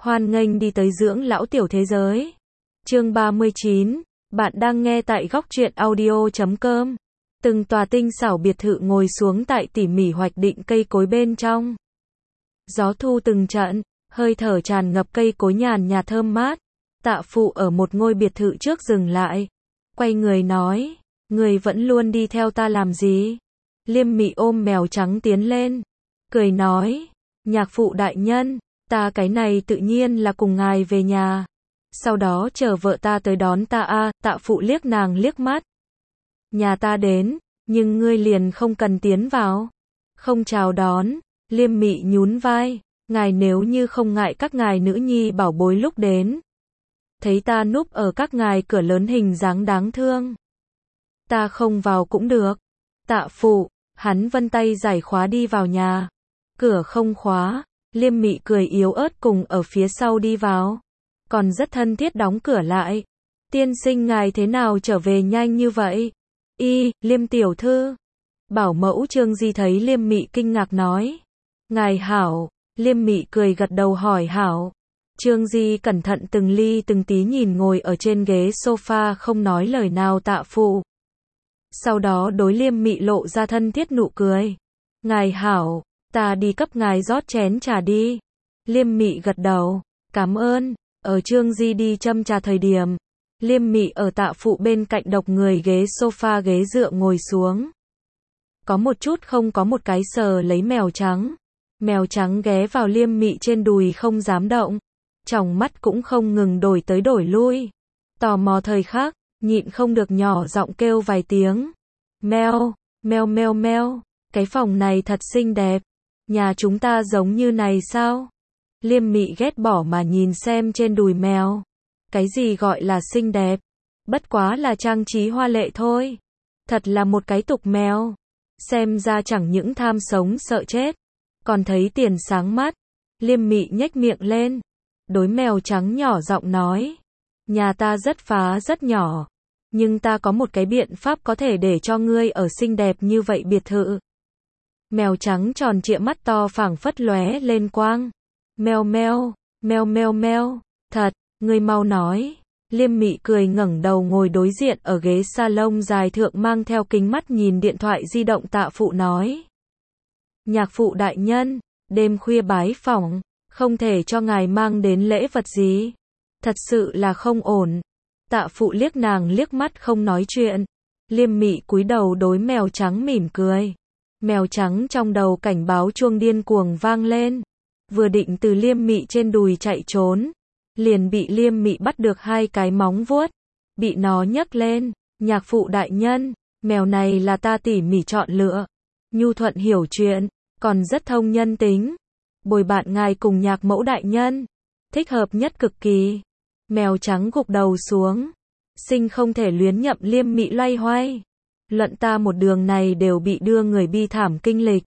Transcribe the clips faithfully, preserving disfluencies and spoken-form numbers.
Hoan nghênh đi tới dưỡng lão tiểu thế giới. Chương ba mươi chín, bạn đang nghe tại góc truyện audio chấm com. Từng tòa tinh xảo biệt thự ngồi xuống tại tỉ mỉ hoạch định cây cối bên trong. Gió thu từng trận, hơi thở tràn ngập cây cối nhàn nhạt thơm mát. Tạ Phụ ở một ngôi biệt thự trước dừng lại, quay người nói, người vẫn luôn đi theo ta làm gì? Liêm Mị ôm mèo trắng tiến lên, cười nói, nhạc phụ đại nhân, ta cái này tự nhiên là cùng ngài về nhà, sau đó chờ vợ ta tới đón ta a. À, Tạ Phụ liếc nàng liếc mắt. Nhà ta đến, nhưng ngươi liền không cần tiến vào. Không chào đón. Liêm Mị nhún vai, ngài nếu như không ngại các ngài nữ nhi bảo bối lúc đến, thấy ta núp ở các ngài cửa lớn hình dáng đáng thương, ta không vào cũng được. Tạ Phụ, hắn vân tay giải khóa đi vào nhà. Cửa không khóa, Liêm Mị cười yếu ớt cùng ở phía sau đi vào, còn rất thân thiết đóng cửa lại. Tiên sinh ngài thế nào trở về nhanh như vậy? Y, Liêm tiểu thư. Bảo mẫu Trương Di thấy Liêm Mị kinh ngạc nói, ngài hảo. Liêm Mị cười gật đầu hỏi hảo. Trương Di cẩn thận từng ly từng tí nhìn ngồi ở trên ghế sofa không nói lời nào Tạ Phụ. Sau đó đối Liêm Mị lộ ra thân thiết nụ cười. Ngài hảo, ta đi cấp ngài rót chén trà đi. Liêm Mị gật đầu, cảm ơn. Ở Trương Di đi châm trà thời điểm, Liêm Mị ở Tạ Phụ bên cạnh độc người ghế sofa ghế dựa ngồi xuống. Có một chút không có một cái sờ lấy mèo trắng. Mèo trắng ghé vào Liêm Mị trên đùi không dám động, tròng mắt cũng không ngừng đổi tới đổi lui. Tò mò thời khắc, nhịn không được nhỏ giọng kêu vài tiếng. Meo, meo meo meo, cái phòng này thật xinh đẹp. Nhà chúng ta giống như này sao? Liêm Mị ghét bỏ mà nhìn xem trên đùi mèo. Cái gì gọi là xinh đẹp? Bất quá là trang trí hoa lệ thôi. Thật là một cái tục mèo. Xem ra chẳng những tham sống sợ chết, còn thấy tiền sáng mắt. Liêm Mị nhếch miệng lên, đối mèo trắng nhỏ giọng nói, nhà ta rất phá rất nhỏ, nhưng ta có một cái biện pháp có thể để cho ngươi ở xinh đẹp như vậy biệt thự. Mèo trắng tròn trịa mắt to phảng phất lóe lên quang. Meo meo, meo meo meo, thật, ngươi mau nói. Liêm Mị cười ngẩng đầu ngồi đối diện ở ghế salon dài thượng mang theo kính mắt nhìn điện thoại di động Tạ Phụ nói. Nhạc phụ đại nhân, đêm khuya bái phỏng, không thể cho ngài mang đến lễ vật gì. Thật sự là không ổn. Tạ Phụ liếc nàng liếc mắt không nói chuyện. Liêm Mị cúi đầu đối mèo trắng mỉm cười. Mèo trắng trong đầu cảnh báo chuông điên cuồng vang lên. Vừa định từ Liêm Mị trên đùi chạy trốn, liền bị Liêm Mị bắt được hai cái móng vuốt, bị nó nhấc lên. Nhạc phụ đại nhân, mèo này là ta tỉ mỉ chọn lựa, nhu thuận hiểu chuyện, còn rất thông nhân tính, bồi bạn ngài cùng nhạc mẫu đại nhân, thích hợp nhất cực kỳ. Mèo trắng gục đầu xuống, sinh không thể luyến nhậm Liêm Mị loay hoay. Luận ta một đường này đều bị đưa người bi thảm kinh lịch.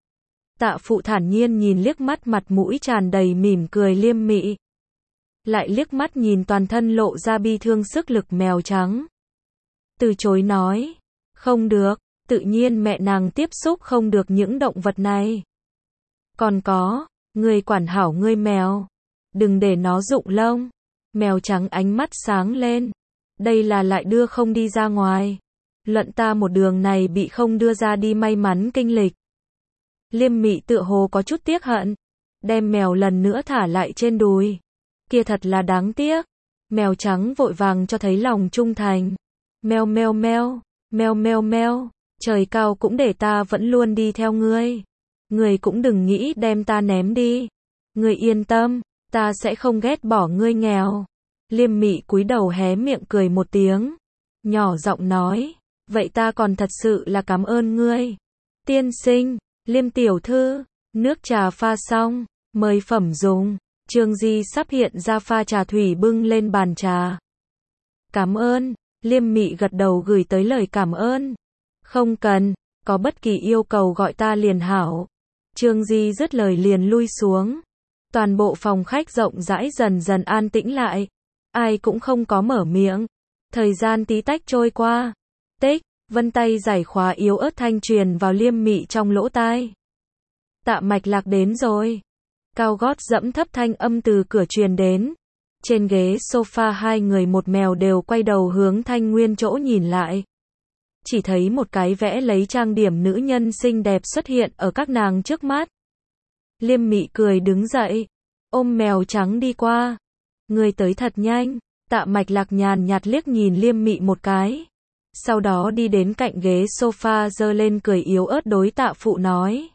Tạ Phụ thản nhiên nhìn liếc mắt mặt mũi tràn đầy mỉm cười Liêm Mị, lại liếc mắt nhìn toàn thân lộ ra bi thương sức lực mèo trắng. Từ chối nói, không được, tự nhiên mẹ nàng tiếp xúc không được những động vật này. Còn có, ngươi quản hảo ngươi mèo, đừng để nó rụng lông. Mèo trắng ánh mắt sáng lên, đây là lại đưa không đi ra ngoài. Luận ta một đường này bị không đưa ra đi may mắn kinh lịch. Liêm Mị tựa hồ có chút tiếc hận, đem mèo lần nữa thả lại trên đùi. Kia thật là đáng tiếc. Mèo trắng vội vàng cho thấy lòng trung thành. Meo meo meo, meo meo meo, trời cao cũng để ta vẫn luôn đi theo ngươi. Ngươi cũng đừng nghĩ đem ta ném đi. Ngươi yên tâm, ta sẽ không ghét bỏ ngươi nghèo. Liêm Mị cúi đầu hé miệng cười một tiếng, nhỏ giọng nói, vậy ta còn thật sự là cảm ơn ngươi. Tiên sinh, Liêm tiểu thư, nước trà pha xong, mời phẩm dùng. Trương Di sắp hiện ra pha trà thủy bưng lên bàn trà. Cảm ơn. Liêm Mị gật đầu gửi tới lời cảm ơn. Không cần, có bất kỳ yêu cầu gọi ta liền hảo. Trương Di dứt lời liền lui xuống. Toàn bộ phòng khách rộng rãi dần dần an tĩnh lại. Ai cũng không có mở miệng. Thời gian tí tách trôi qua. Tích, vân tay giải khóa yếu ớt thanh truyền vào Liêm Mị trong lỗ tai. Tạ Mạch Lạc đến rồi. Cao gót dẫm thấp thanh âm từ cửa truyền đến. Trên ghế sofa hai người một mèo đều quay đầu hướng Thanh Nguyên chỗ nhìn lại. Chỉ thấy một cái vẽ lấy trang điểm nữ nhân xinh đẹp xuất hiện ở các nàng trước mắt. Liêm Mị cười đứng dậy, ôm mèo trắng đi qua. Người tới thật nhanh. Tạ Mạch Lạc nhàn nhạt liếc nhìn Liêm Mị một cái. Sau đó đi đến cạnh ghế sofa giơ lên cười yếu ớt đối Tạ Phụ nói.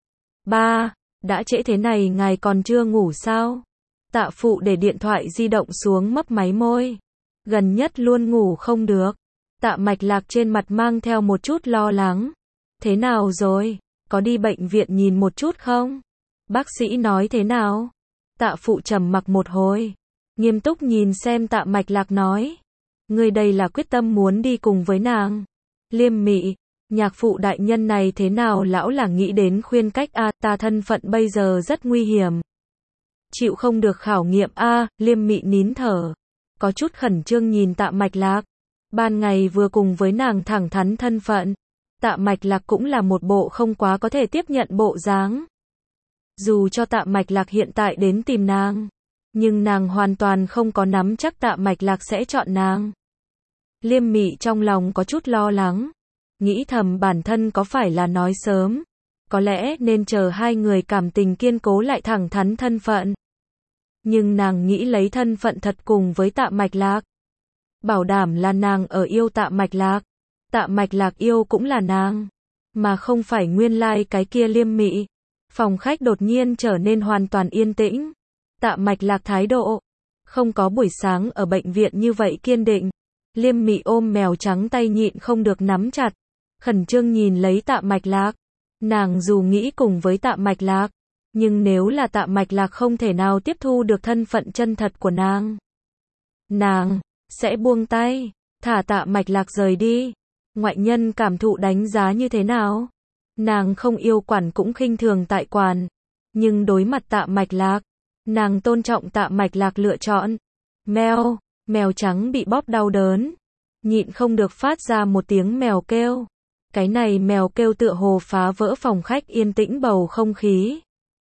Ba, đã trễ thế này ngài còn chưa ngủ sao? Tạ Phụ để điện thoại di động xuống mấp máy môi. Gần nhất luôn ngủ không được. Tạ Mạch Lạc trên mặt mang theo một chút lo lắng. Thế nào rồi? Có đi bệnh viện nhìn một chút không? Bác sĩ nói thế nào? Tạ Phụ trầm mặc một hồi. Nghiêm túc nhìn xem Tạ Mạch Lạc nói. Người đây là quyết tâm muốn đi cùng với nàng. Liêm Mị, nhạc phụ đại nhân này thế nào lão là nghĩ đến khuyên cách a, ta thân phận bây giờ rất nguy hiểm. Chịu không được khảo nghiệm a, Liêm Mị nín thở. Có chút khẩn trương nhìn Tạ Mạch Lạc. Ban ngày vừa cùng với nàng thẳng thắn thân phận. Tạ Mạch Lạc cũng là một bộ không quá có thể tiếp nhận bộ dáng. Dù cho Tạ Mạch Lạc hiện tại đến tìm nàng, nhưng nàng hoàn toàn không có nắm chắc Tạ Mạch Lạc sẽ chọn nàng. Liêm Mị trong lòng có chút lo lắng, nghĩ thầm bản thân có phải là nói sớm, có lẽ nên chờ hai người cảm tình kiên cố lại thẳng thắn thân phận. Nhưng nàng nghĩ lấy thân phận thật cùng với Tạ Mạch Lạc, bảo đảm là nàng ở yêu Tạ Mạch Lạc, Tạ Mạch Lạc yêu cũng là nàng, mà không phải nguyên lai like cái kia Liêm Mị. Phòng khách đột nhiên trở nên hoàn toàn yên tĩnh. Tạ Mạch Lạc thái độ không có buổi sáng ở bệnh viện như vậy kiên định. Liêm Mị ôm mèo trắng tay nhịn không được nắm chặt, khẩn trương nhìn lấy Tạ Mạch Lạc. Nàng dù nghĩ cùng với Tạ Mạch Lạc, nhưng nếu là Tạ Mạch Lạc không thể nào tiếp thu được thân phận chân thật của nàng, nàng sẽ buông tay, thả Tạ Mạch Lạc rời đi. Ngoại nhân cảm thụ đánh giá như thế nào? Nàng không yêu quản cũng khinh thường tại quản, nhưng đối mặt Tạ Mạch Lạc, nàng tôn trọng Tạ Mạch Lạc lựa chọn. Mèo, mèo trắng bị bóp đau đớn, nhịn không được phát ra một tiếng mèo kêu. Cái này mèo kêu tựa hồ phá vỡ phòng khách yên tĩnh bầu không khí.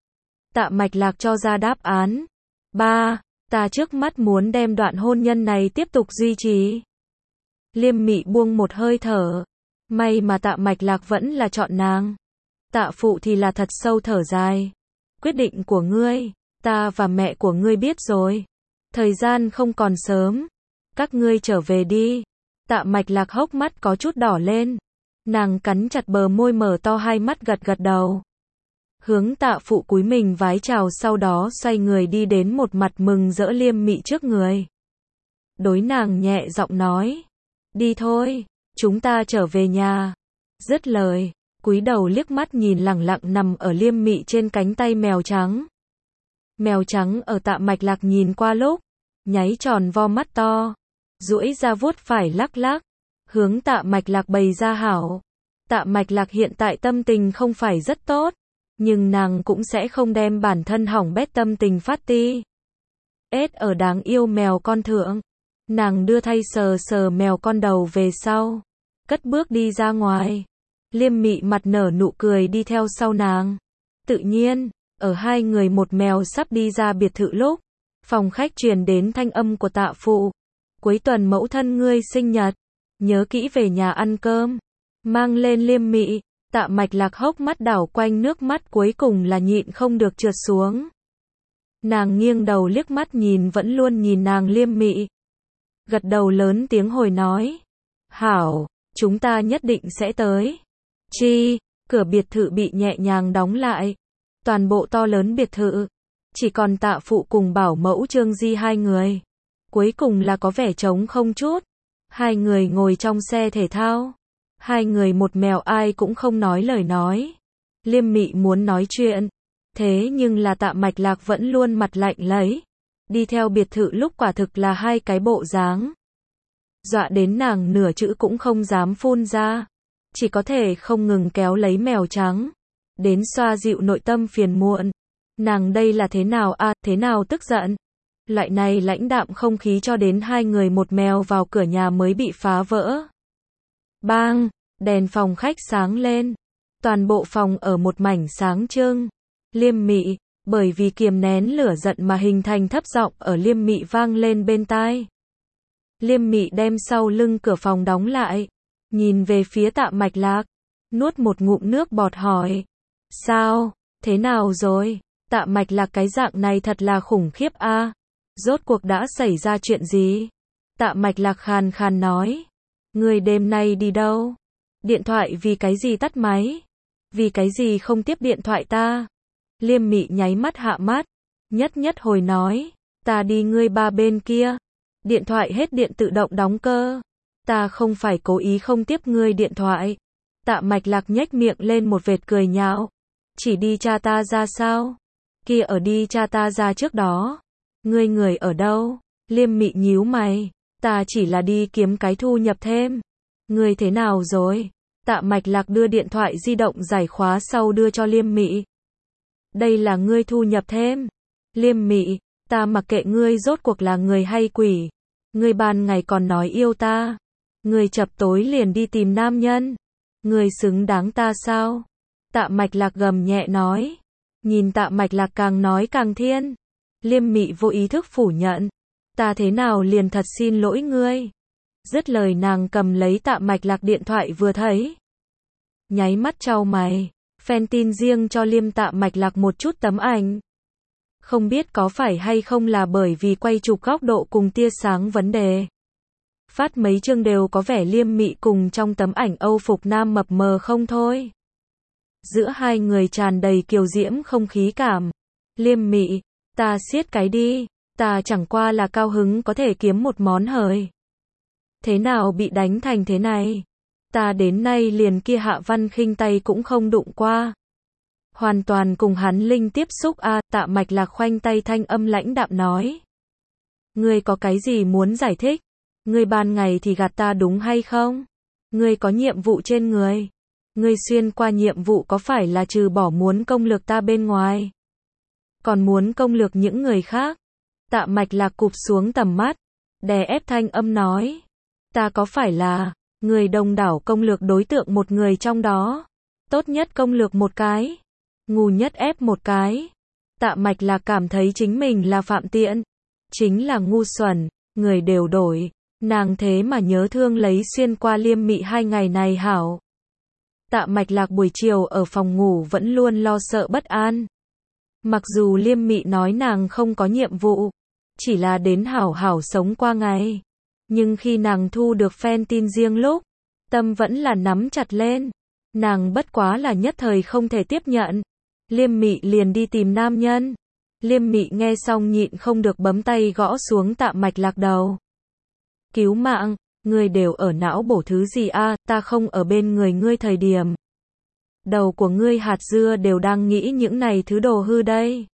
Tạ Mạch Lạc cho ra đáp án. Ba, ta trước mắt muốn đem đoạn hôn nhân này tiếp tục duy trì. Liêm Mị buông một hơi thở. May mà Tạ Mạch Lạc vẫn là chọn nàng. Tạ Phụ thì là thật sâu thở dài. Quyết định của ngươi, ta và mẹ của ngươi biết rồi. Thời gian không còn sớm. Các ngươi trở về đi. Tạ Mạch Lạc hốc mắt có chút đỏ lên. Nàng cắn chặt bờ môi mở to hai mắt gật gật đầu. Hướng Tạ Phụ cúi mình vái chào sau đó xoay người đi đến một mặt mừng rỡ Liêm Mị trước người. Đối nàng nhẹ giọng nói. Đi thôi. Chúng ta trở về nhà. Dứt lời, cúi đầu liếc mắt nhìn lẳng lặng nằm ở Liêm Mị trên cánh tay mèo trắng. Mèo trắng ở Tạ Mạch Lạc nhìn qua lúc, nháy tròn vo mắt to, duỗi ra vuốt phải lắc lắc, hướng Tạ Mạch Lạc bày ra hảo. Tạ Mạch Lạc hiện tại tâm tình không phải rất tốt, nhưng nàng cũng sẽ không đem bản thân hỏng bét tâm tình phát ti. Ết ở đáng yêu mèo con thượng. Nàng đưa thay sờ sờ mèo con đầu về sau, cất bước đi ra ngoài. Liêm Mị mặt nở nụ cười đi theo sau nàng. Tự nhiên, ở hai người một mèo sắp đi ra biệt thự lúc, phòng khách truyền đến thanh âm của Tạ Phụ. Cuối tuần mẫu thân ngươi sinh nhật, nhớ kỹ về nhà ăn cơm. Mang lên Liêm Mị, Tạ Mạch Lạc hốc mắt đảo quanh nước mắt cuối cùng là nhịn không được trượt xuống. Nàng nghiêng đầu liếc mắt nhìn vẫn luôn nhìn nàng Liêm Mị. Gật đầu lớn tiếng hồi nói. Hảo, chúng ta nhất định sẽ tới. Chi, cửa biệt thự bị nhẹ nhàng đóng lại. Toàn bộ to lớn biệt thự. Chỉ còn Tạ Phụ cùng bảo mẫu Trương Di hai người. Cuối cùng là có vẻ trống không chút. Hai người ngồi trong xe thể thao. Hai người một mèo ai cũng không nói lời nói. Liêm Mị muốn nói chuyện. Thế nhưng là Tạ Mạch Lạc vẫn luôn mặt lạnh lấy. Đi theo biệt thự lúc quả thực là hai cái bộ dáng. Dọa đến nàng nửa chữ cũng không dám phun ra. Chỉ có thể không ngừng kéo lấy mèo trắng. Đến xoa dịu nội tâm phiền muộn. Nàng đây là thế nào a, à, thế nào tức giận. Loại này lãnh đạm không khí cho đến hai người một mèo vào cửa nhà mới bị phá vỡ. Bang, đèn phòng khách sáng lên. Toàn bộ phòng ở một mảnh sáng trưng. Liêm Mị, bởi vì kiềm nén lửa giận mà hình thành thấp giọng ở Liêm Mị vang lên bên tai. Liêm Mị đem sau lưng cửa phòng đóng lại, nhìn về phía Tạ Mạch Lạc, nuốt một ngụm nước bọt hỏi. Sao, thế nào rồi? Tạ Mạch Lạc cái dạng này thật là khủng khiếp a. Rốt cuộc đã xảy ra chuyện gì? Tạ Mạch Lạc khàn khàn nói. Người đêm nay đi đâu? Điện thoại vì cái gì tắt máy? Vì cái gì không tiếp điện thoại ta? Liêm Mị nháy mắt hạ mắt, nhất nhất hồi nói. Ta đi ngươi ba bên kia. Điện thoại hết điện tự động đóng cơ. Ta không phải cố ý không tiếp ngươi điện thoại. Tạ Mạch Lạc nhếch miệng lên một vệt cười nhạo. Chỉ đi cha ta ra sao? Kia ở đi cha ta ra trước đó. Ngươi người ở đâu? Liêm Mị nhíu mày. Ta chỉ là đi kiếm cái thu nhập thêm. Ngươi thế nào rồi? Tạ Mạch Lạc đưa điện thoại di động giải khóa sau đưa cho Liêm Mị. Đây là ngươi thu nhập thêm. Liêm Mị, ta mặc kệ ngươi rốt cuộc là người hay quỷ. Ngươi ban ngày còn nói yêu ta. Ngươi chập tối liền đi tìm nam nhân. Ngươi xứng đáng ta sao? Tạ Mạch Lạc gầm nhẹ nói. Nhìn Tạ Mạch Lạc càng nói càng thiên. Liêm Mị vô ý thức phủ nhận. Ta thế nào liền thật xin lỗi ngươi. Dứt lời nàng cầm lấy Tạ Mạch Lạc điện thoại vừa thấy. Nháy mắt chau mày. Fan tin riêng cho Liêm Tạ Mạch Lạc một chút tấm ảnh. Không biết có phải hay không là bởi vì quay chụp góc độ cùng tia sáng vấn đề. Phát mấy chương đều có vẻ Liêm Mị cùng trong tấm ảnh Âu phục nam mập mờ không thôi. Giữa hai người tràn đầy kiều diễm không khí cảm. Liêm Mị, ta siết cái đi, ta chẳng qua là cao hứng có thể kiếm một món hời. Thế nào bị đánh thành thế này? Ta đến nay liền kia Hạ Văn Khinh tay cũng không đụng qua. Hoàn toàn cùng hắn linh tiếp xúc a. Tạ Mạch Lạc khoanh tay thanh âm lãnh đạm nói. Ngươi có cái gì muốn giải thích? Ngươi ban ngày thì gạt ta đúng hay không? Ngươi có nhiệm vụ trên người. Ngươi xuyên qua nhiệm vụ có phải là trừ bỏ muốn công lược ta bên ngoài? Còn muốn công lược những người khác? Tạ Mạch Lạc cụp xuống tầm mắt, đè ép thanh âm nói. Ta có phải là người đông đảo công lược đối tượng một người trong đó? Tốt nhất công lược một cái, ngu nhất ép một cái. Tạ Mạch Lạc cảm thấy chính mình là phạm tiện, chính là ngu xuẩn, người đều đổi. Nàng thế mà nhớ thương lấy xuyên qua Liêm Mị hai ngày này hảo. Tạ Mạch Lạc buổi chiều ở phòng ngủ vẫn luôn lo sợ bất an. Mặc dù Liêm Mị nói nàng không có nhiệm vụ, chỉ là đến hảo hảo sống qua ngày. Nhưng khi nàng thu được fan tin riêng lúc, tâm vẫn là nắm chặt lên. Nàng bất quá là nhất thời không thể tiếp nhận. Liêm Mị liền đi tìm nam nhân. Liêm Mị nghe xong nhịn không được bấm tay gõ xuống Tạ Mạch Lạc đầu. Cứu mạng, ngươi đều ở não bổ thứ gì a? Ta không ở bên người ngươi thời điểm. Đầu của ngươi hạt dưa đều đang nghĩ những này thứ đồ hư đây.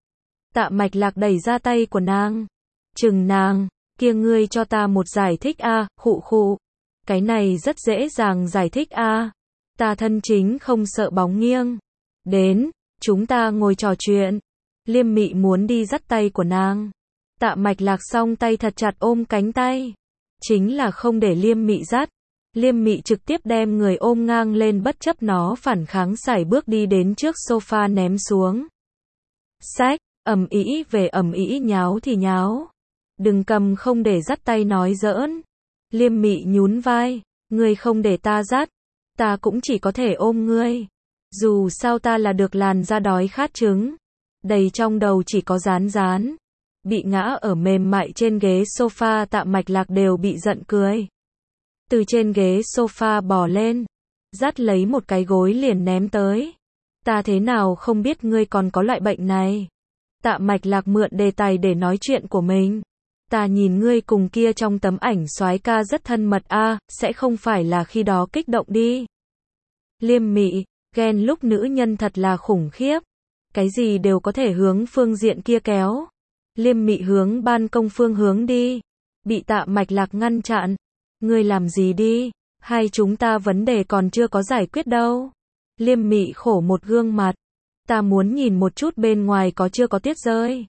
Tạ Mạch Lạc đẩy ra tay của nàng. Chừng nàng, kia ngươi cho ta một giải thích a, khụ khụ. Cái này rất dễ dàng giải thích a. Ta thân chính không sợ bóng nghiêng. Đến, chúng ta ngồi trò chuyện. Liêm Mị muốn đi dắt tay của nàng. Tạ Mạch Lạc song tay thật chặt ôm cánh tay. Chính là không để Liêm Mị dắt. Liêm Mị trực tiếp đem người ôm ngang lên bất chấp nó phản kháng sải bước đi đến trước sofa ném xuống. Sách, ầm ĩ về ầm ĩ nháo thì nháo. Đừng cầm không để dắt tay nói giỡn. Liêm Mị nhún vai. Ngươi không để ta dắt. Ta cũng chỉ có thể ôm ngươi. Dù sao ta là được làn da đói khát trứng. Đầy trong đầu chỉ có rán rán. Bị ngã ở mềm mại trên ghế sofa. Tạ Mạch Lạc đều bị giận cười. Từ trên ghế sofa bò lên, dắt lấy một cái gối liền ném tới. Ta thế nào không biết ngươi còn có loại bệnh này. Tạ Mạch Lạc mượn đề tài để nói chuyện của mình. Ta nhìn ngươi cùng kia trong tấm ảnh soái ca rất thân mật a, sẽ không phải là khi đó kích động đi. Liêm Mị, ghen lúc nữ nhân thật là khủng khiếp. Cái gì đều có thể hướng phương diện kia kéo. Liêm Mị hướng ban công phương hướng đi. Bị Tạ Mạch Lạc ngăn chặn. Ngươi làm gì đi? Hai chúng ta vấn đề còn chưa có giải quyết đâu. Liêm Mị khổ một gương mặt. Ta muốn nhìn một chút bên ngoài có chưa có tuyết rơi.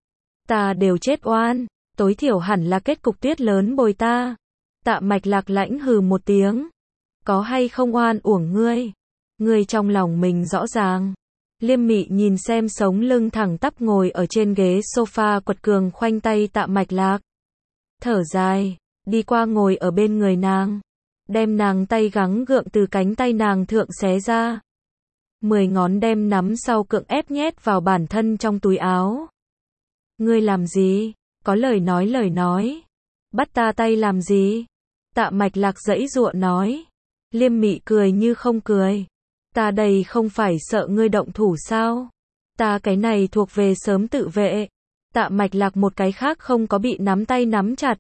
Ta đều chết oan. Tối thiểu hẳn là kết cục tuyết lớn bồi ta. Tạ Mạch Lạc lãnh hừ một tiếng. Có hay không oan uổng ngươi? Ngươi trong lòng mình rõ ràng. Liêm Mị nhìn xem sống lưng thẳng tắp ngồi ở trên ghế sofa quật cường khoanh tay Tạ Mạch Lạc. Thở dài, đi qua ngồi ở bên người nàng. Đem nàng tay gắng gượng từ cánh tay nàng thượng xé ra. Mười ngón đem nắm sau cưỡng ép nhét vào bản thân trong túi áo. Ngươi làm gì? Có lời nói lời nói. Bắt ta tay làm gì? Tạ Mạch Lạc giãy giụa nói. Liêm Mị cười như không cười. Ta đây không phải sợ ngươi động thủ sao? Ta cái này thuộc về sớm tự vệ. Tạ Mạch Lạc một cái khác không có bị nắm tay nắm chặt.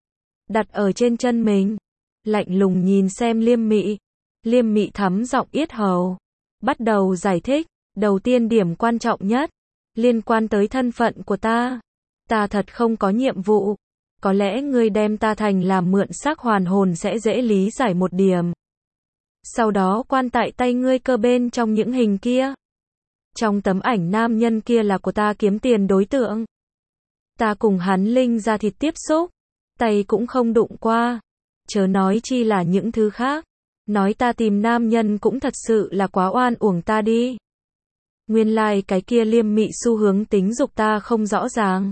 Đặt ở trên chân mình. Lạnh lùng nhìn xem Liêm Mị. Liêm Mị thắm giọng yết hầu. Bắt đầu giải thích. Đầu tiên điểm quan trọng nhất. Liên quan tới thân phận của ta. Ta thật không có nhiệm vụ. Có lẽ ngươi đem ta thành làm mượn xác hoàn hồn sẽ dễ lý giải một điểm. Sau đó quan tại tay ngươi cơ bên trong những hình kia. Trong tấm ảnh nam nhân kia là của ta kiếm tiền đối tượng. Ta cùng hắn linh ra thịt tiếp xúc. Tay cũng không đụng qua. Chớ nói chi là những thứ khác. Nói ta tìm nam nhân cũng thật sự là quá oan uổng ta đi. Nguyên lai like cái kia Liêm Mị xu hướng tính dục ta không rõ ràng.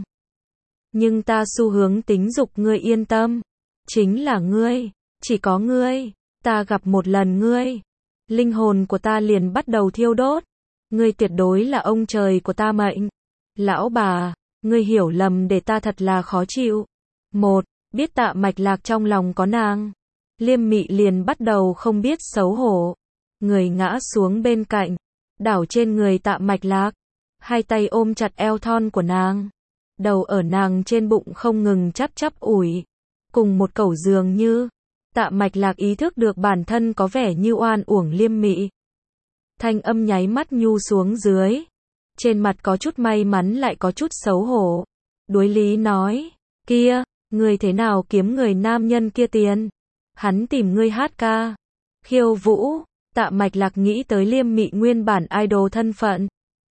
Nhưng ta xu hướng tính dục ngươi yên tâm. Chính là ngươi. Chỉ có ngươi. Ta gặp một lần ngươi. Linh hồn của ta liền bắt đầu thiêu đốt. Ngươi tuyệt đối là ông trời của ta mệnh. Lão bà, ngươi hiểu lầm để ta thật là khó chịu. Một, biết Tạ Mạch Lạc trong lòng có nàng. Liêm Mị liền bắt đầu không biết xấu hổ. Người ngã xuống bên cạnh. Đảo trên người Tạ Mạch Lạc. Hai tay ôm chặt eo thon của nàng. Đầu ở nàng trên bụng không ngừng chắp chắp ủi. Cùng một cẩu dường như. Tạ Mạch Lạc ý thức được bản thân có vẻ như oan uổng Liêm Mị. Thanh âm nháy mắt nhu xuống dưới. Trên mặt có chút may mắn lại có chút xấu hổ. Đối lý nói. Kia, ngươi thế nào kiếm người nam nhân kia tiền? Hắn tìm ngươi hát ca. Khiêu vũ. Tạ Mạch Lạc nghĩ tới Liêm Mị nguyên bản idol thân phận.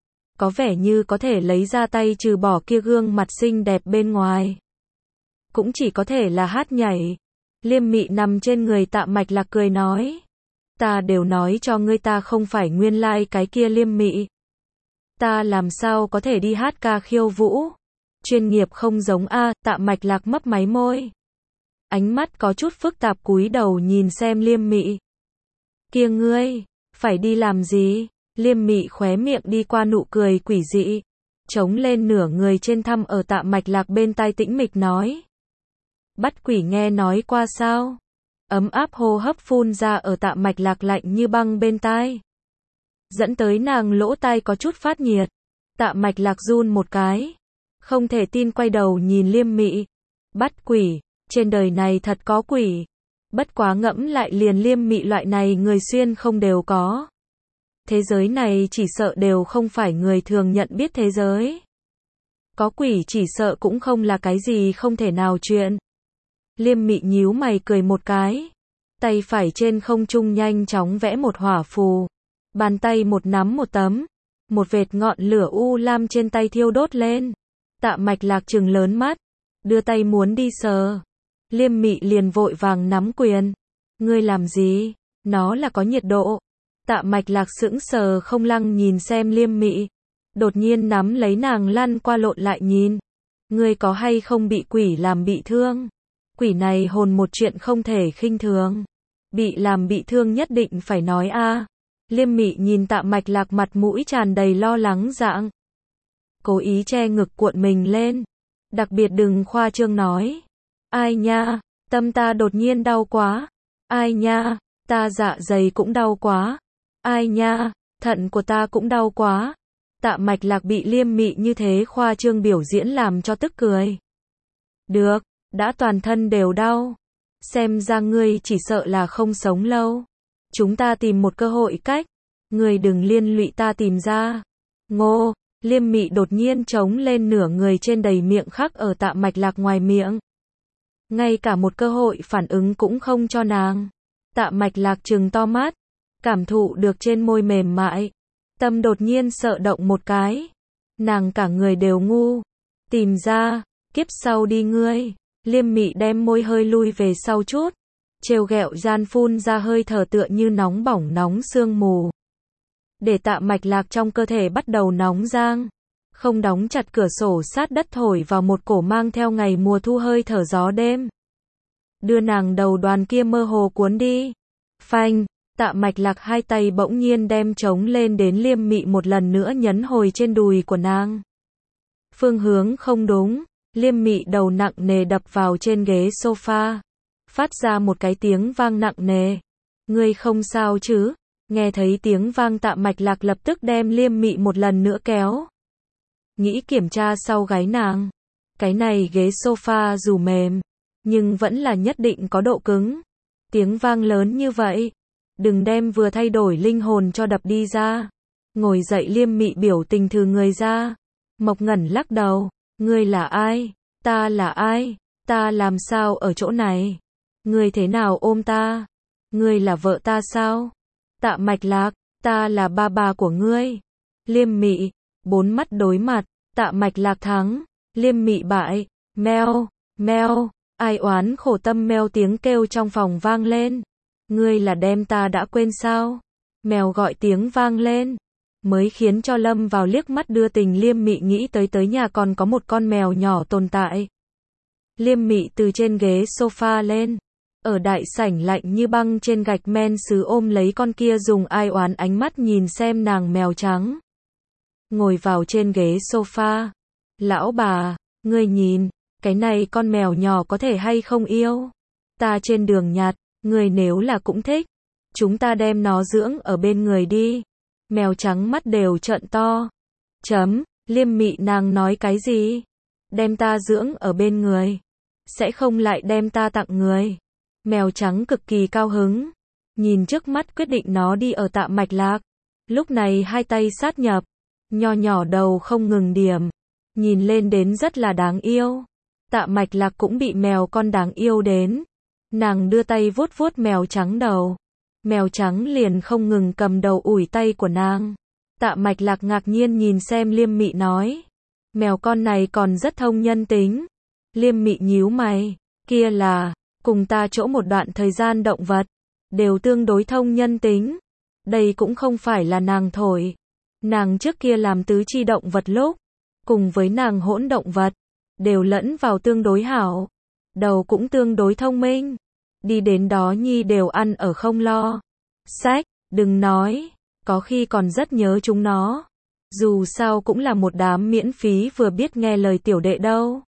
Có vẻ như có thể lấy ra tay trừ bỏ kia gương mặt xinh đẹp bên ngoài. Cũng chỉ có thể là hát nhảy. Liêm Mị nằm trên người Tạ Mạch Lạc cười nói. Ta đều nói cho ngươi ta không phải nguyên lai like cái kia Liêm Mị. Ta làm sao có thể đi hát ca khiêu vũ. Chuyên nghiệp không giống a. Tạ Mạch Lạc mấp máy môi. Ánh mắt có chút phức tạp cúi đầu nhìn xem Liêm Mị. Kia ngươi, phải đi làm gì? Liêm Mị khóe miệng đi qua nụ cười quỷ dị. Chống lên nửa người trên thăm ở Tạ Mạch Lạc bên tai tĩnh mịch nói. Bắt quỷ nghe nói qua sao? Ấm áp hô hấp phun ra ở Tạ Mạch Lạc lạnh như băng bên tai. Dẫn tới nàng lỗ tai có chút phát nhiệt. Tạ Mạch Lạc run một cái. Không thể tin quay đầu nhìn Liêm Mị. Bắt quỷ, trên đời này thật có quỷ. Bất quá ngẫm lại liền Liêm Mị loại này người xuyên không đều có. Thế giới này chỉ sợ đều không phải người thường nhận biết thế giới. Có quỷ chỉ sợ cũng không là cái gì không thể nào chuyện. Liêm Mị nhíu mày cười một cái. Tay phải trên không trung nhanh chóng vẽ một hỏa phù. Bàn tay một nắm một tấm. Một vệt ngọn lửa u lam trên tay thiêu đốt lên. Tạ Mạch Lạc trừng lớn mắt. Đưa tay muốn đi sờ. Liêm Mị liền vội vàng nắm quyền. Ngươi làm gì? Nó là có nhiệt độ. Tạ Mạch Lạc sững sờ không lăng nhìn xem Liêm Mị. Đột nhiên nắm lấy nàng lăn qua lộn lại nhìn. Ngươi có hay không bị quỷ làm bị thương? Quỷ này hồn một chuyện không thể khinh thường. Bị làm bị thương nhất định phải nói a. Liêm Mị nhìn Tạ Mạch Lạc mặt mũi tràn đầy lo lắng dạng. Cố ý che ngực cuộn mình lên. Đặc biệt đừng khoa trương nói. Ai nha, tâm ta đột nhiên đau quá. Ai nha, ta dạ dày cũng đau quá. Ai nha, thận của ta cũng đau quá. Tạ Mạch Lạc bị Liêm Mị như thế khoa trương biểu diễn làm cho tức cười. Được, đã toàn thân đều đau. Xem ra ngươi chỉ sợ là không sống lâu. Chúng ta tìm một cơ hội cách. Ngươi đừng liên lụy ta tìm ra. Ngô, Liêm Mị đột nhiên trống lên nửa người trên đầy miệng khắc ở Tạ Mạch Lạc ngoài miệng. Ngay cả một cơ hội phản ứng cũng không cho nàng. Tạ Mạch Lạc trừng to mắt. Cảm thụ được trên môi mềm mại. Tâm đột nhiên sợ động một cái. Nàng cả người đều ngu. Tìm ra, kiếp sau đi ngươi. Liêm Mị đem môi hơi lui về sau chút. Trêu ghẹo gian phun ra hơi thở tựa như nóng bỏng nóng sương mù. để Tạ Mạch Lạc trong cơ thể bắt đầu nóng rang. Không đóng chặt cửa sổ sát đất thổi vào một cổ mang theo ngày mùa thu hơi thở gió đêm. Đưa nàng đầu đoàn kia mơ hồ cuốn đi. Phanh, Tạ Mạch Lạc hai tay bỗng nhiên đem trống lên đến Liêm Mị một lần nữa nhấn hồi trên đùi của nàng. Phương hướng không đúng, Liêm Mị đầu nặng nề đập vào trên ghế sofa, phát ra một cái tiếng vang nặng nề. Ngươi không sao chứ? Nghe thấy tiếng vang Tạ Mạch Lạc lập tức đem Liêm Mị một lần nữa kéo. Nghĩ kiểm tra sau gáy nàng. Cái này ghế sofa dù mềm, nhưng vẫn là nhất định có độ cứng. Tiếng vang lớn như vậy, đừng đem vừa thay đổi linh hồn cho đập đi ra. Ngồi dậy Liêm Mị biểu tình thừ người ra. Mộc Ngẩn lắc đầu, ngươi là ai? Ta là ai? Ta làm sao ở chỗ này? Ngươi thế nào ôm ta? Ngươi là vợ ta sao? Tạ Mạch Lạc, ta là ba bà của ngươi. Liêm Mị, bốn mắt đối mặt, Tạ Mạch Lạc thắng, Liêm Mị bại. Meo, meo, ai oán khổ tâm meo tiếng kêu trong phòng vang lên. Ngươi là đem ta đã quên sao? Mèo gọi tiếng vang lên, mới khiến cho lâm vào liếc mắt đưa tình Liêm Mị nghĩ tới tới nhà còn có một con mèo nhỏ tồn tại. Liêm Mị từ trên ghế sofa lên, ở đại sảnh lạnh như băng trên gạch men sứ ôm lấy con kia dùng ai oán ánh mắt nhìn xem nàng mèo trắng. Ngồi vào trên ghế sofa. Lão bà, ngươi nhìn, cái này con mèo nhỏ có thể hay không yêu? Ta trên đường nhặt, ngươi nếu là cũng thích, chúng ta đem nó dưỡng ở bên người đi. Mèo trắng mắt đều trợn to. Chấm, Liêm Mị nàng nói cái gì? Đem ta dưỡng ở bên người, sẽ không lại đem ta tặng người. Mèo trắng cực kỳ cao hứng, nhìn trước mắt quyết định nó đi ở Tạ Mạch Lạc. Lúc này hai tay sát nhập, nho nhỏ đầu không ngừng điểm, nhìn lên đến rất là đáng yêu. Tạ Mạch Lạc cũng bị mèo con đáng yêu đến. Nàng đưa tay vuốt vuốt mèo trắng đầu. Mèo trắng liền không ngừng cầm đầu ủi tay của nàng. Tạ Mạch Lạc ngạc nhiên nhìn xem Liêm Mị nói. Mèo con này còn rất thông nhân tính. Liêm Mị nhíu mày. Kia là, cùng ta chỗ một đoạn thời gian động vật, đều tương đối thông nhân tính. Đây cũng không phải là nàng thổi. Nàng trước kia làm tứ chi động vật lúc, cùng với nàng hỗn động vật, đều lẫn vào tương đối hảo. Đầu cũng tương đối thông minh. Đi đến đó nhi đều ăn ở không lo. Sách, đừng nói, có khi còn rất nhớ chúng nó. Dù sao cũng là một đám miễn phí vừa biết nghe lời tiểu đệ đâu.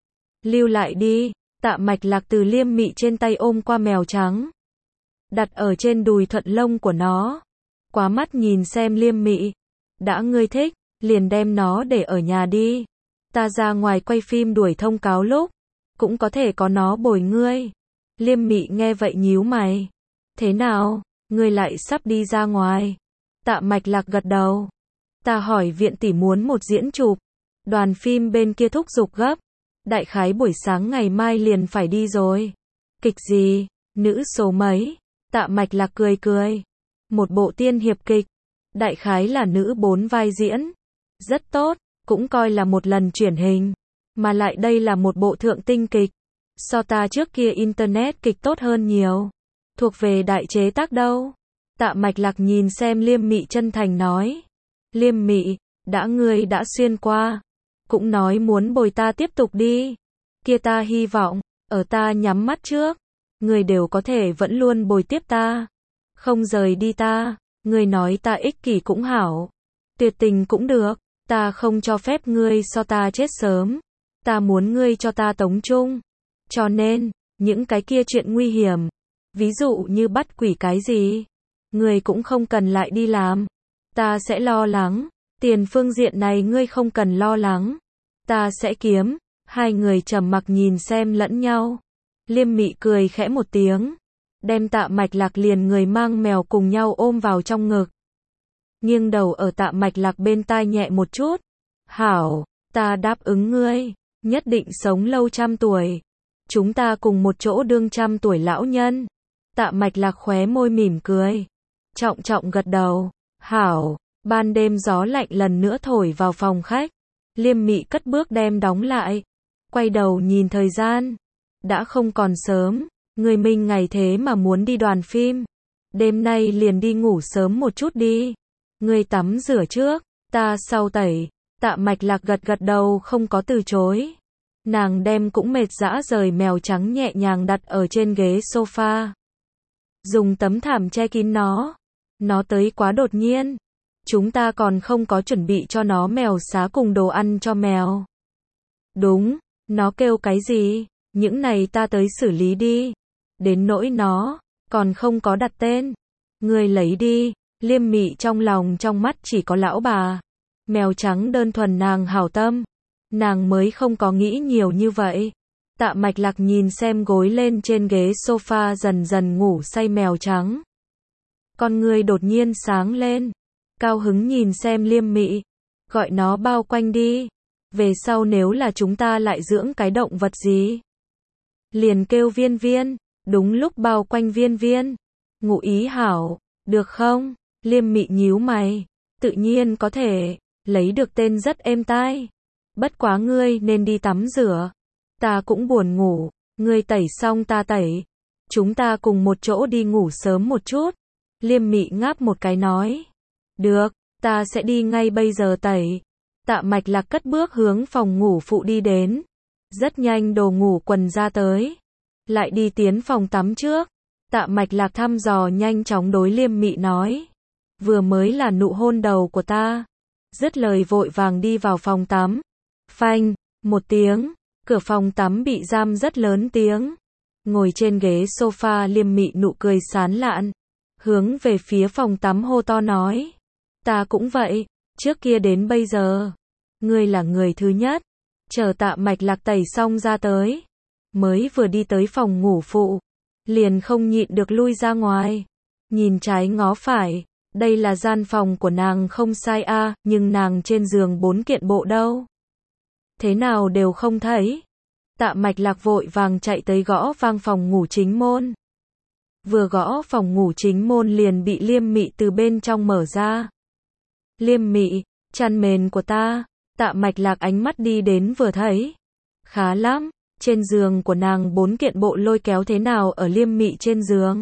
Lưu lại đi. Tạ Mạch Lạc từ Liêm Mị trên tay ôm qua mèo trắng, đặt ở trên đùi thuận lông của nó. Quá mắt nhìn xem Liêm Mị. Đã ngươi thích, liền đem nó để ở nhà đi. Ta ra ngoài quay phim đuổi thông cáo lúc, cũng có thể có nó bồi ngươi. Liêm Mị nghe vậy nhíu mày. Thế nào, ngươi lại sắp đi ra ngoài? Tạ Mạch Lạc gật đầu. Ta hỏi viện tỷ muốn một diễn chụp. Đoàn phim bên kia thúc giục gấp. Đại khái buổi sáng ngày mai liền phải đi rồi. Kịch gì? Nữ số mấy? Tạ Mạch Lạc cười cười. Một bộ tiên hiệp kịch. Đại khái là nữ bốn vai diễn. Rất tốt, cũng coi là một lần chuyển hình. Mà lại đây là một bộ thượng tinh kịch. So ta trước kia internet kịch tốt hơn nhiều. Thuộc về đại chế tác đâu. Tạ Mạch Lạc nhìn xem Liêm Mị chân thành nói. Liêm Mị, đã ngươi đã xuyên qua, cũng nói muốn bồi ta tiếp tục đi. Kia ta hy vọng, ở ta nhắm mắt trước, ngươi đều có thể vẫn luôn bồi tiếp ta. Không rời đi ta. Ngươi nói ta ích kỷ cũng hảo, tuyệt tình cũng được. Ta không cho phép ngươi so ta chết sớm. Ta muốn ngươi cho ta tống chung. Cho nên, những cái kia chuyện nguy hiểm, ví dụ như bắt quỷ cái gì, ngươi cũng không cần lại đi làm. Ta sẽ lo lắng. Tiền phương diện này ngươi không cần lo lắng. Ta sẽ kiếm. Hai người trầm mặc nhìn xem lẫn nhau. Liêm Mị cười khẽ một tiếng, đem Tạ Mạch Lạc liền người mang mèo cùng nhau ôm vào trong ngực. Nghiêng đầu ở Tạ Mạch Lạc bên tai nhẹ một chút. Hảo, ta đáp ứng ngươi, nhất định sống lâu trăm tuổi. Chúng ta cùng một chỗ đương trăm tuổi lão nhân. Tạ Mạch Lạc khóe môi mỉm cười, trọng trọng gật đầu. Hảo. Ban đêm gió lạnh lần nữa thổi vào phòng khách. Liêm Mị cất bước đem đóng lại, quay đầu nhìn thời gian. Đã không còn sớm. Người mình ngày thế mà muốn đi đoàn phim. Đêm nay liền đi ngủ sớm một chút đi. Ngươi tắm rửa trước, ta sau tẩy. Tạ Mạch Lạc gật gật đầu không có từ chối. Nàng đem cũng mệt dã rời mèo trắng nhẹ nhàng đặt ở trên ghế sofa. Dùng tấm thảm che kín nó. Nó tới quá đột nhiên. Chúng ta còn không có chuẩn bị cho nó mèo xá cùng đồ ăn cho mèo. Đúng, nó kêu cái gì? Những này ta tới xử lý đi. Đến nỗi nó, còn không có đặt tên. Ngươi lấy đi. Liêm Mị trong lòng trong mắt chỉ có lão bà. Mèo trắng đơn thuần nàng hảo tâm. Nàng mới không có nghĩ nhiều như vậy. Tạ Mạch Lạc nhìn xem gối lên trên ghế sofa dần dần ngủ say mèo trắng. Con ngươi đột nhiên sáng lên. Cao hứng nhìn xem Liêm Mị. Gọi nó bao quanh đi. Về sau nếu là chúng ta lại dưỡng cái động vật gì? Liền kêu Viên Viên. Đúng lúc bao quanh Viên Viên. Ngụ ý hảo. Được không? Liêm Mị nhíu mày. Tự nhiên có thể. Lấy được tên rất êm tai. Bất quá ngươi nên đi tắm rửa. Ta cũng buồn ngủ. Ngươi tẩy xong ta tẩy. Chúng ta cùng một chỗ đi ngủ sớm một chút. Liêm Mị ngáp một cái nói. Được, ta sẽ đi ngay bây giờ tẩy. Tạ Mạch Lạc cất bước hướng phòng ngủ phụ đi đến. Rất nhanh đồ ngủ quần ra tới. Lại đi tiến phòng tắm trước. Tạ Mạch Lạc thăm dò nhanh chóng đối Liêm Mị nói. Vừa mới là nụ hôn đầu của ta. Dứt lời vội vàng đi vào phòng tắm. Phanh, một tiếng. Cửa phòng tắm bị giam rất lớn tiếng. Ngồi trên ghế sofa Liêm Mị nụ cười sán lạn. Hướng về phía phòng tắm hô to nói. Ta cũng vậy, trước kia đến bây giờ. Ngươi là người thứ nhất. Chờ Tạ Mạch Lạc tẩy xong ra tới. Mới vừa đi tới phòng ngủ phụ. Liền không nhịn được lui ra ngoài. Nhìn trái ngó phải. Đây là gian phòng của nàng không sai a, à, nhưng nàng trên giường bốn kiện bộ đâu. Thế nào đều không thấy. Tạ Mạch Lạc vội vàng chạy tới gõ vang phòng ngủ chính môn. Vừa gõ phòng ngủ chính môn liền bị Liêm Mị từ bên trong mở ra. Liêm Mị, chăn mền của ta. Tạ Mạch Lạc ánh mắt đi đến vừa thấy. Khá lắm, trên giường của nàng bốn kiện bộ lôi kéo thế nào ở Liêm Mị trên giường.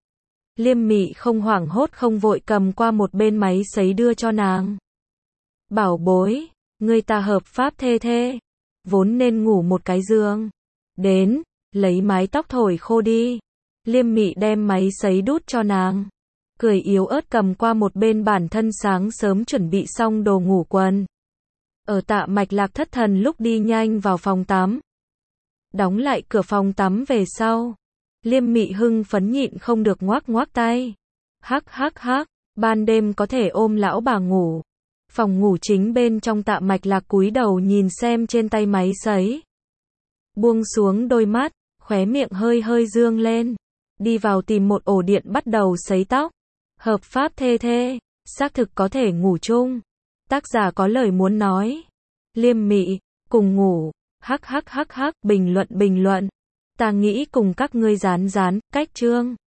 Liêm Mị không hoảng hốt không vội cầm qua một bên máy sấy đưa cho nàng. Bảo bối, ngươi ta hợp pháp thê thê. Vốn nên ngủ một cái giường. Đến, lấy mái tóc thổi khô đi. Liêm Mị đem máy sấy đút cho nàng. Cười yếu ớt cầm qua một bên bản thân sáng sớm chuẩn bị xong đồ ngủ quần. Ở Tạ Mạch Lạc thất thần lúc đi nhanh vào phòng tắm. Đóng lại cửa phòng tắm về sau. Liêm Mị hưng phấn nhịn không được ngoác ngoác tay. Hắc hắc hắc, ban đêm có thể ôm lão bà ngủ. Phòng ngủ chính bên trong Tạ Mạch Lạc cúi đầu nhìn xem trên tay máy sấy. Buông xuống đôi mắt, khóe miệng hơi hơi dương lên. Đi vào tìm một ổ điện bắt đầu sấy tóc. Hợp pháp thê thê, xác thực có thể ngủ chung. Tác giả có lời muốn nói. Liêm Mị, cùng ngủ. Hắc hắc hắc hắc, bình luận bình luận. Ta nghĩ cùng các ngươi dán dán, cách chương.